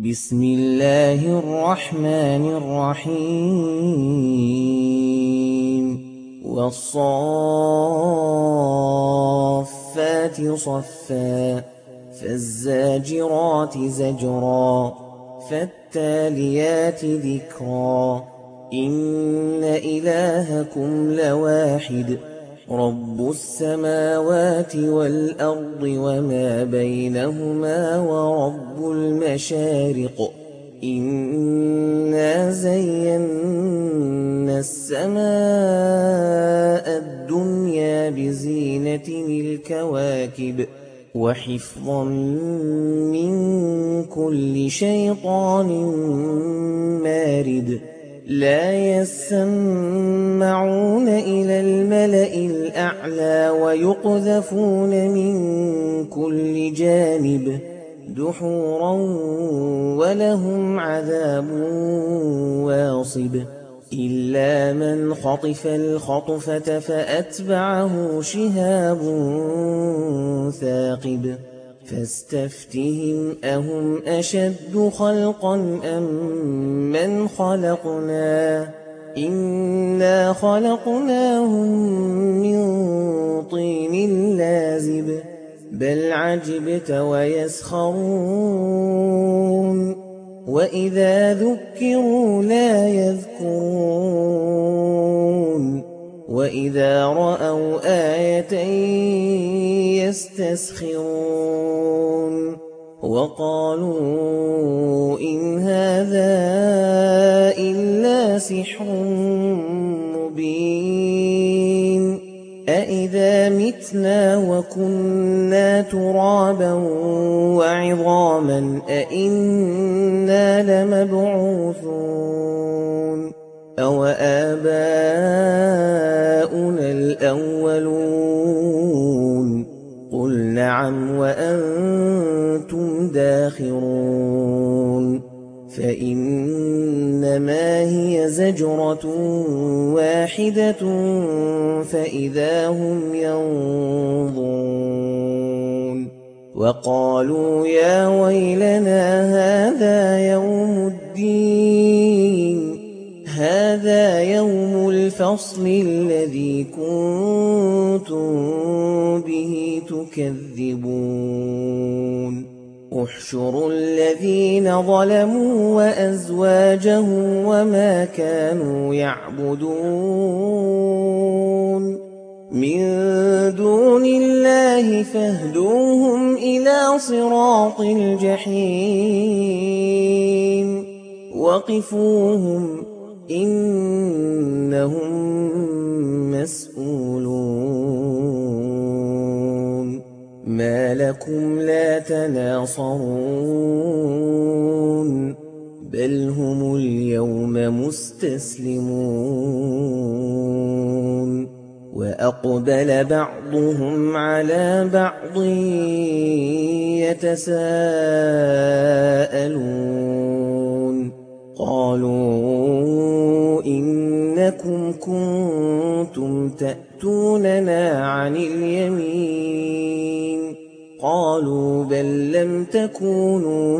بسم الله الرحمن الرحيم والصافات صفا فالزاجرات زجرا فالتاليات ذكرا إن إلهكم لواحد رب السماوات والأرض وما بينهما ورب المشارق إنا زينا السماء الدنيا بزينة الكواكب وحفظا من كل شيطان مارد لا يسمعون إلى الملأ الأعلى ويقذفون من كل جانب دحورا ولهم عذاب واصب إلا من خطف الخطفة فأتبعه شهاب ثاقب فاستفتهم أهم أشد خلقا أم من خلقنا إنا خلقناهم من طين لازب بل عجبت ويسخرون وإذا ذكروا لا يذكرون وإذا رأوا آية يستسخرون وقالوا إن هذا إلا سحر مبين أإذا متنا وكنا ترابا وعظاما أإنا لمبعوثون أوآباؤنا الأولون قل نعم وأنتم داخرون فإنما هي زجرة واحدة فإذا هم ينظرون وقالوا يا ويلنا هذا يوم الفصل الذي كنتم به تكذبون احشروا الذين ظلموا وأزواجهم وما كانوا يعبدون من دون الله فاهدوهم إلى صراط الجحيم وقفوهم إنهم مسؤولون ما لكم لا تناصرون بل هم اليوم مستسلمون وأقبل بعضهم على بعض يتساءلون قالوا إنكم كنتم تأتوننا عن اليمين قالوا بل لم تكونوا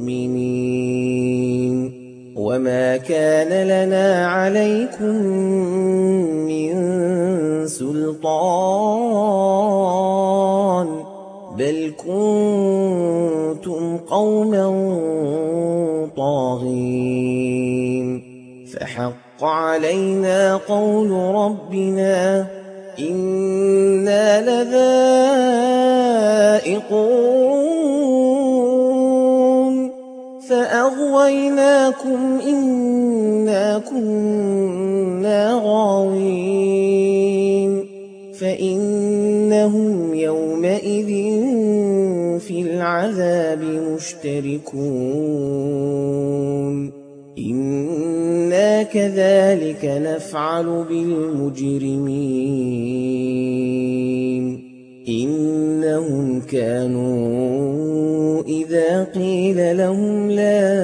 مؤمنين وما كان لنا عليكم من سلطان بل كنتم قوما طاغين فحق علينا قول ربنا إنا لذائقون فأغويناكم إنا كنا غاوين فإنهم يومئذ في العذاب مشتركون إنا كذلك نفعل بالمجرمين إنهم كانوا إذا قيل لهم لا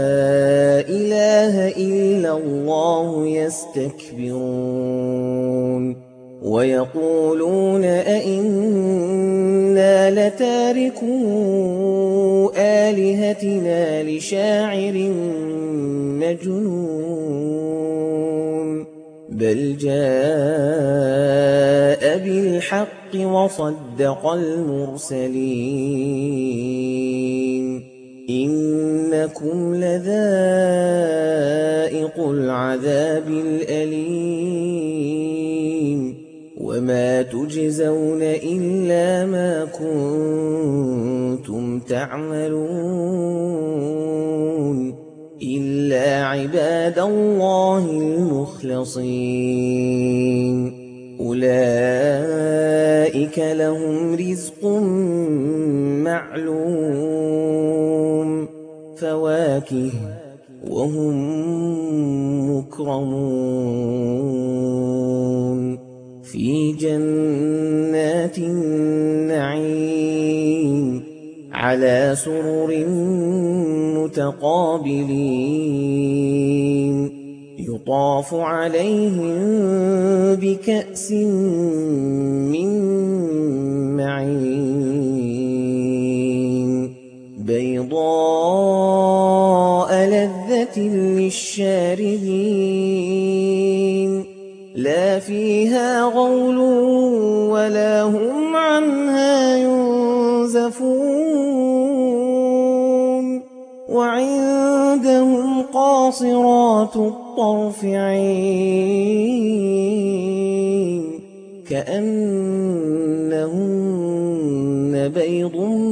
إله إلا الله يستكبرون ويقولون أئنا لتاركو بآلهتنا لشاعر مجنون بل جاء بالحق وصدق المرسلين إنكم لذائق العذاب الأليم وما تجزون إلا ما كنتم تعملون إلا عباد الله المخلصين أولئك لهم رزق معلوم فواكه وهم مكرمون في جنات النعيم على سرر متقابلين يطاف عليهم بكأس من معين بيضاء لذة للشاربين لا فيها غول ولا هم عنها ينزفون وعندهم قاصرات الطرف عين كأنهن بيض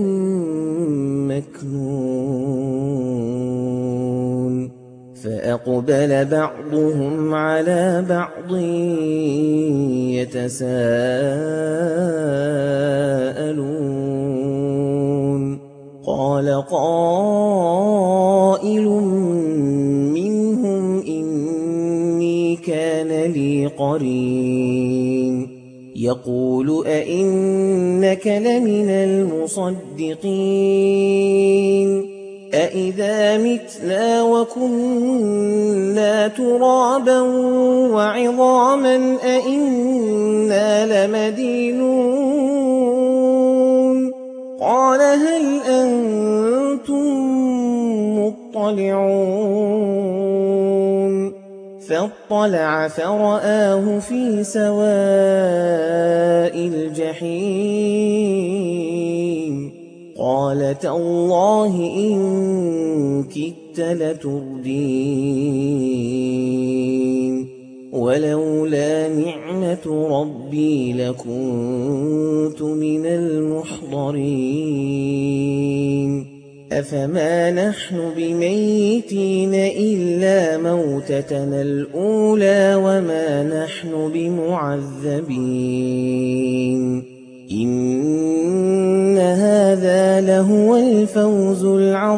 مكنون فأقبل بعضهم على بعض يتساءلون قال قائل منهم إني كان لي قرين يقول أئنك لمن المصدقين أئذا متنا وكنا ترابا وعظاما أئنا لمدينون قال هل أنتم مطلعون فاطلع فرآه في سواء الجحيم قال تالله إن كدت لتردين ولولا نعمة ربي لكنت من المحضرين أفما نحن بميتين إلا موتتنا الأولى وما نحن بمعذبين إن هذا لهو الفوز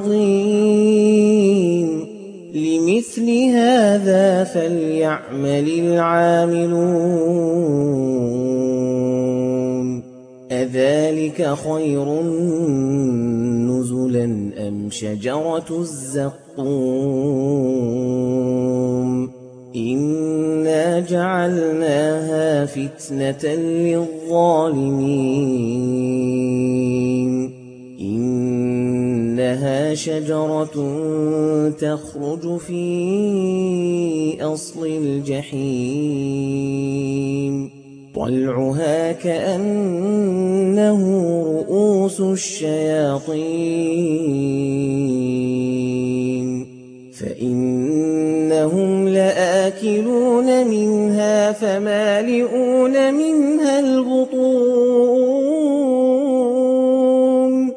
العظيم لمثل هذا فليعمل العاملون أذلك خير نزلا أم شجرة الزقوم إنا جعلناها فتنة للظالمين إنها شجرة تخرج في أصل الجحيم طلعها كأنه رؤوس الشياطين فإنهم لآكلون منها فمالئون منها البطون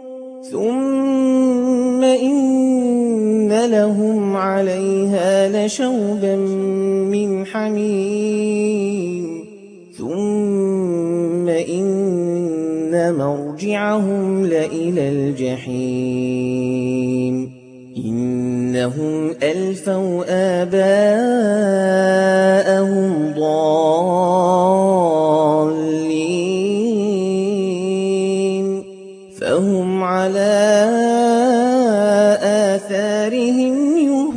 ثم إن لهم عليها لشوبا من حميم ثم إن مرجعهم لإلى الجحيم إنهم ألفوا آباءهم ضالين فهم على آثارهم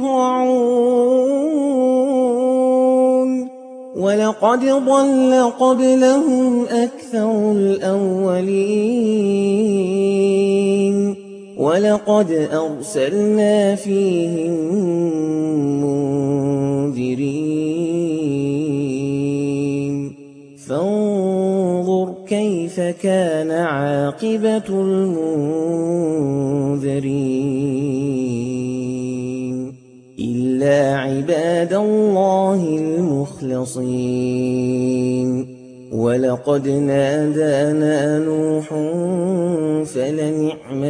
يهرعون ولقد ضل قبلهم أكثر الأولين ولقد أرسلنا فيهم منذرين فانظر كيف كان عاقبة المنذرين إلا عباد الله المخلصين ولقد نادانا نوح فلنعم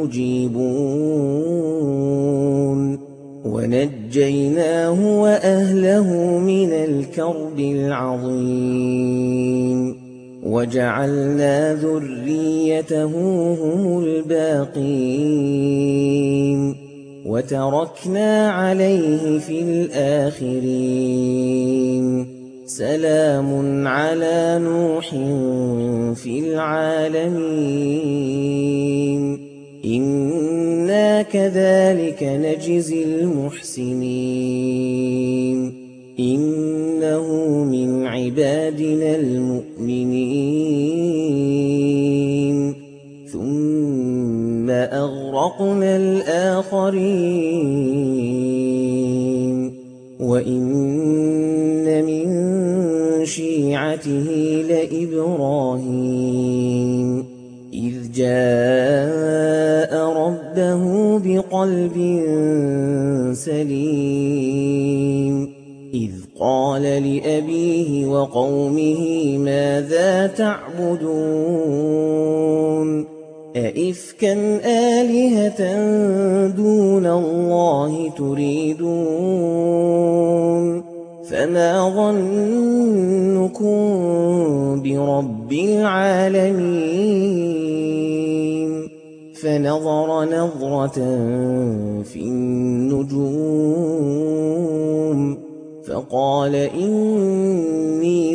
المجيبون ونجيناه وأهله من الكرب العظيم وجعلنا ذريته هم الباقين وتركنا عليه في الآخرين سلام على نوح في العالمين إنا كذلك نجزي المحسنين إنه من عبادنا المؤمنين ثم أغرقنا الآخرين وإن من شيعته لإبراهيم إذ جاء ربه بقلب سليم إذ قال لأبيه وقومه ماذا تعبدون أئفكا آلهة دون الله تريدون فما ظنكم برب العالمين فنظر نظرة في النجوم فقال إني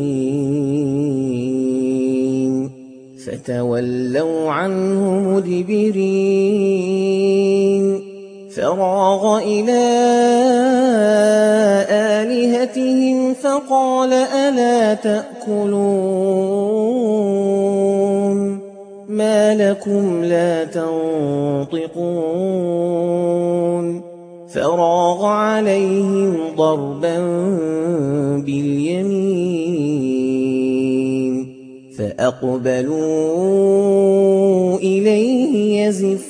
سقيم فتولوا عنه مدبرين فراغ إلى آلهتهم فقال ألا تأكلون ما لكم لا تنطقون فراغ عليهم ضربا باليمين فأقبلوا إليه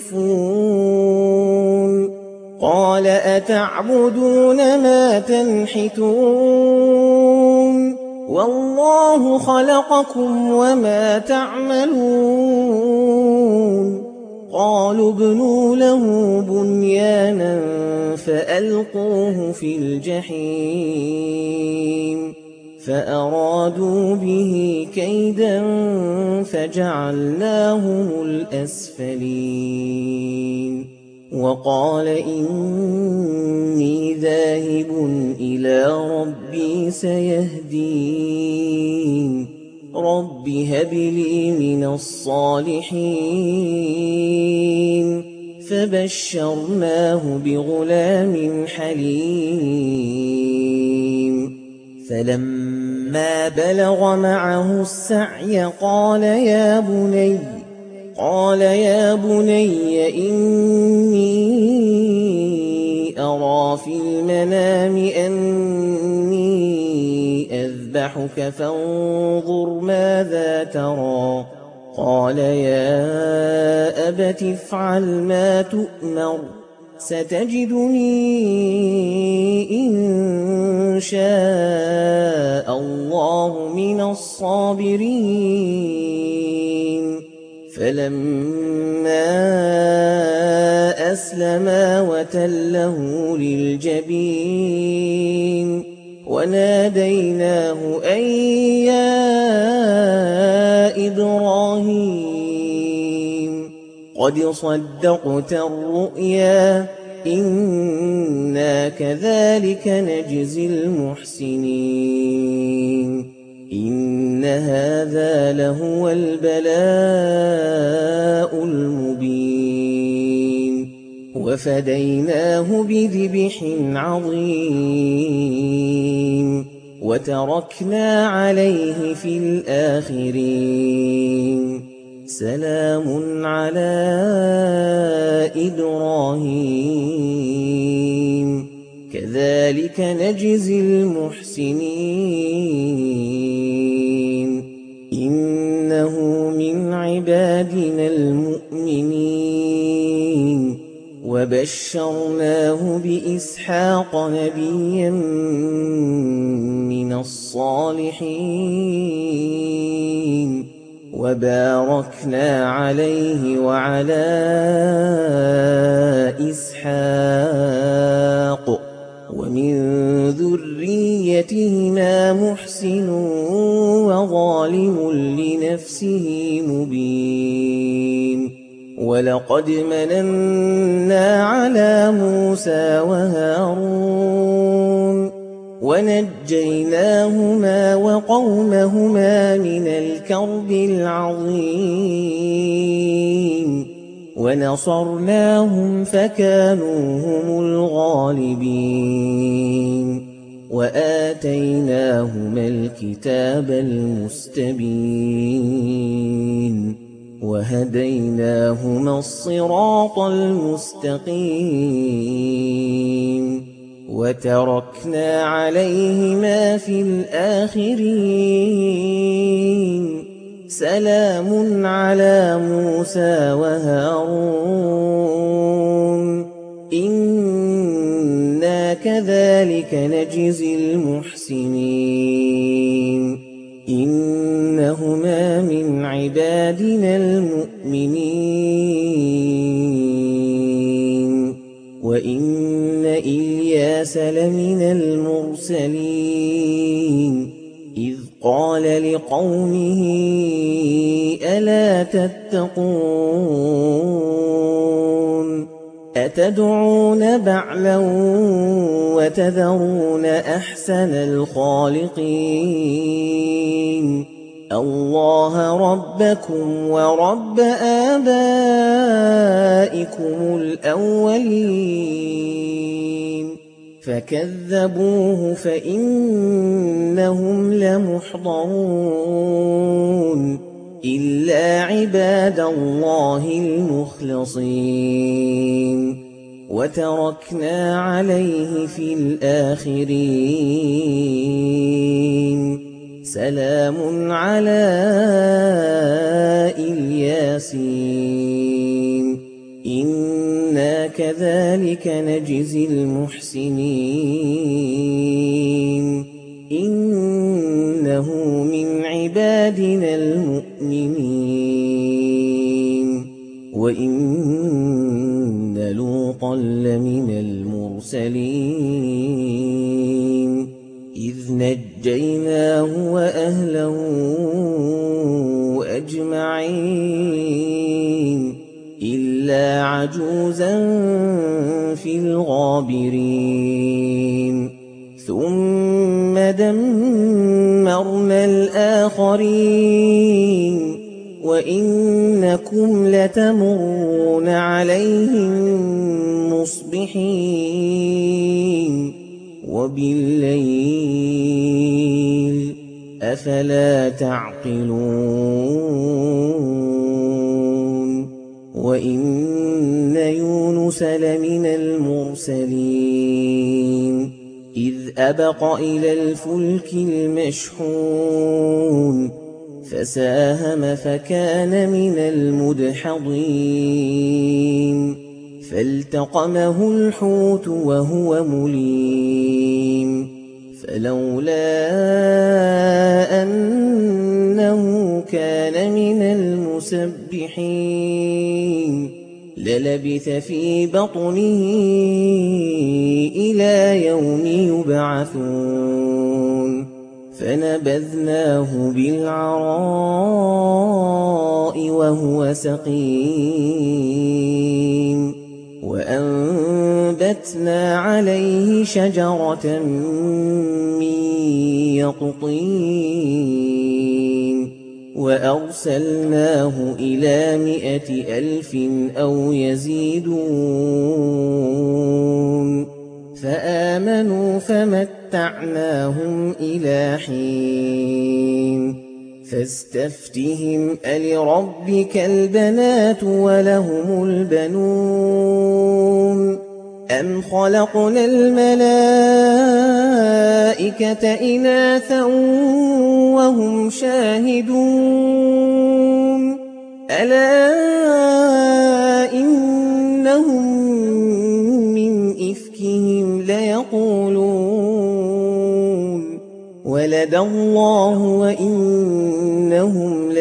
يزفون قال أتعبدون ما تنحتون والله خلقكم وما تعملون قالوا ابنوا له بنيانا فألقوه في الجحيم فأرادوا به كيدا فجعلناهم الأسفلين وقال إني ذاهب إلى ربي سيهدين رب هب لي من الصالحين فبشرناه بغلام حليم فلما بلغ معه السعي قال يا بني إني أرى في المنام أني أذبحك فانظر ماذا ترى قال يا أبت افعل ما تؤمر ستجدني إن شاء الله من الصابرين فلما أسلما وتله للجبين وناديناه أن يا إبراهيم قد صدقت الرؤيا إنا كذلك نجزي المحسنين إن هذا لهو البلاء المبين وفديناه بذبح عظيم وتركنا عليه في الآخرين سلام على إبراهيم كذلك نجزي المحسنين إنه من عبادنا المؤمنين وبشرناه بإسحاق نبيا من الصالحين وباركنا عليه وعلى إسحاق ومن ذريتهما محسن وظالم لنفسه مبين ولقد مننا على موسى وهارون ونجيناهما وقومهما من الكرب العظيم ونصرناهم فكانوا هم الغالبين وآتيناهما الكتاب المستبين وهديناهما الصراط المستقيم وتركنا عليهما في الآخرين سلام على موسى وهارون إنا كذلك نجزي المحسنين إنهما من عبادنا المؤمنين وإن إلياس لمن المرسلين إذ قال لقومه ألا تتقون أتدعون بعلا وتذرون أحسن الخالقين الله ربكم ورب آبائكم الأولين فكذبوه فإنهم لمحضرون إلا عباد الله المخلصين وتركنا عليه في الآخرين سلام على الياسين إنا كذلك نجزي المحسنين إنه من عبادنا المؤمنين وإن لوطا لمن المرسلين إذ نجيناه وأهله أجمعين إلا عجوزا في الغابرين ثم دمرنا الآخرين وإنكم لتمرون عليهم مصبحين وبالليل أفلا تعقلون وإن يونس لمن المرسلين إذ أبق إلى الفلك المشحون فساهم فكان من المدحضين فالتقمه الحوت وهو مليم فلولا أنه كان من المسبحين للبث في بطنه إلى يوم يبعثون فنبذناه بالعراء وهو سقيم وأنبتنا عليه شجرة من يقطين وأرسلناه إلى 100,000 أو يزيدون فآمنوا فمتعناهم إلى حين فاستفتهم ألربك البنات ولهم البنون أم خلقنا الملائكة إناثا وهم شاهدون ألا إنهم من إفكهم ليقولون ولد الله وإنهم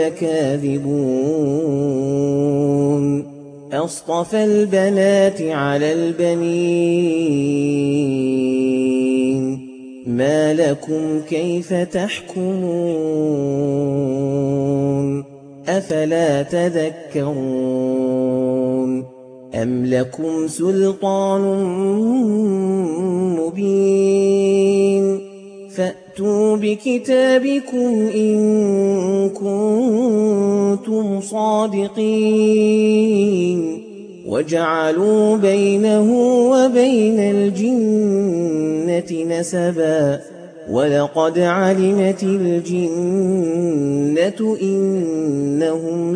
لكاذبون أصطفى البنات على البنين ما لكم كيف تحكمون أفلا تذكرون أم لكم سلطان مبين فأتوا بكتابكم إن كنتم صادقين وجعلوا بينه وبين الجنة نسبا ولقد علمت الجنة إنهم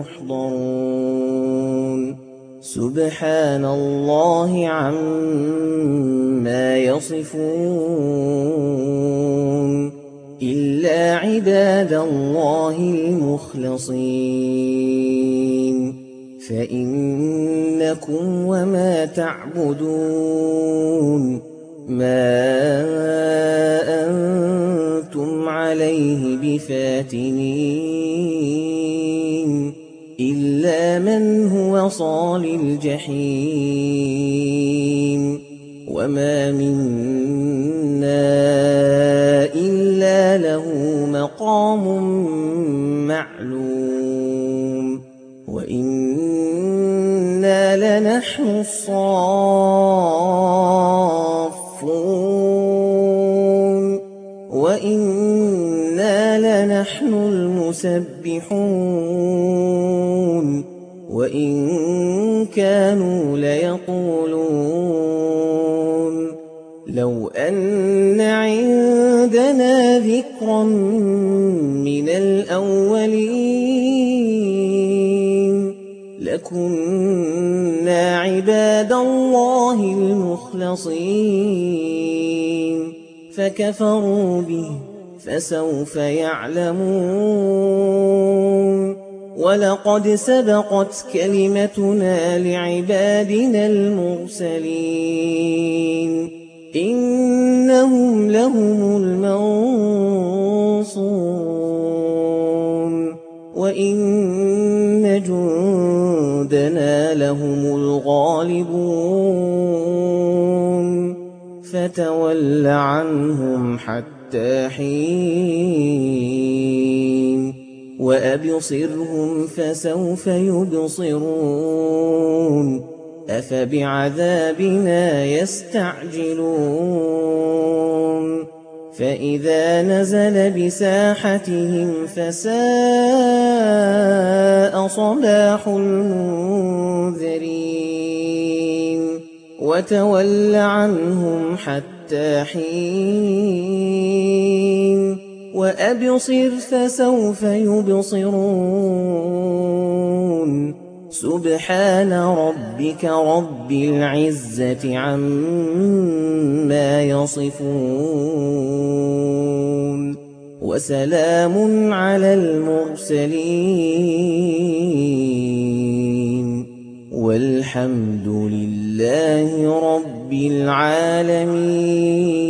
لمحضرون سبحان الله عما يصفون إلا عباد الله المخلصين فإنكم وما تعبدون ما أنتم عليه بفاتنين إلا من هو صال الجحيم وما منا إلا له مقام معلوم وإنا لنحن الصافون وإنا لنحن المسبحون وإن كانوا ليقولون لو أن عندنا ذكرا من الأولين لكنا عباد الله المخلصين فكفروا به فسوف يعلمون ولقد سبقت كلمتنا لعبادنا المرسلين إنهم لهم المنصورون وإن جندنا لهم الغالبون فتول عنهم حتى حين وأبصرهم فسوف يبصرون أفبعذابنا يستعجلون فإذا نزل بساحتهم فساء صباح المنذرين وتول عنهم حتى حين وأبصر فسوف يبصرون سبحان ربك رب العزة عما يصفون وسلام على المرسلين والحمد لله رب العالمين.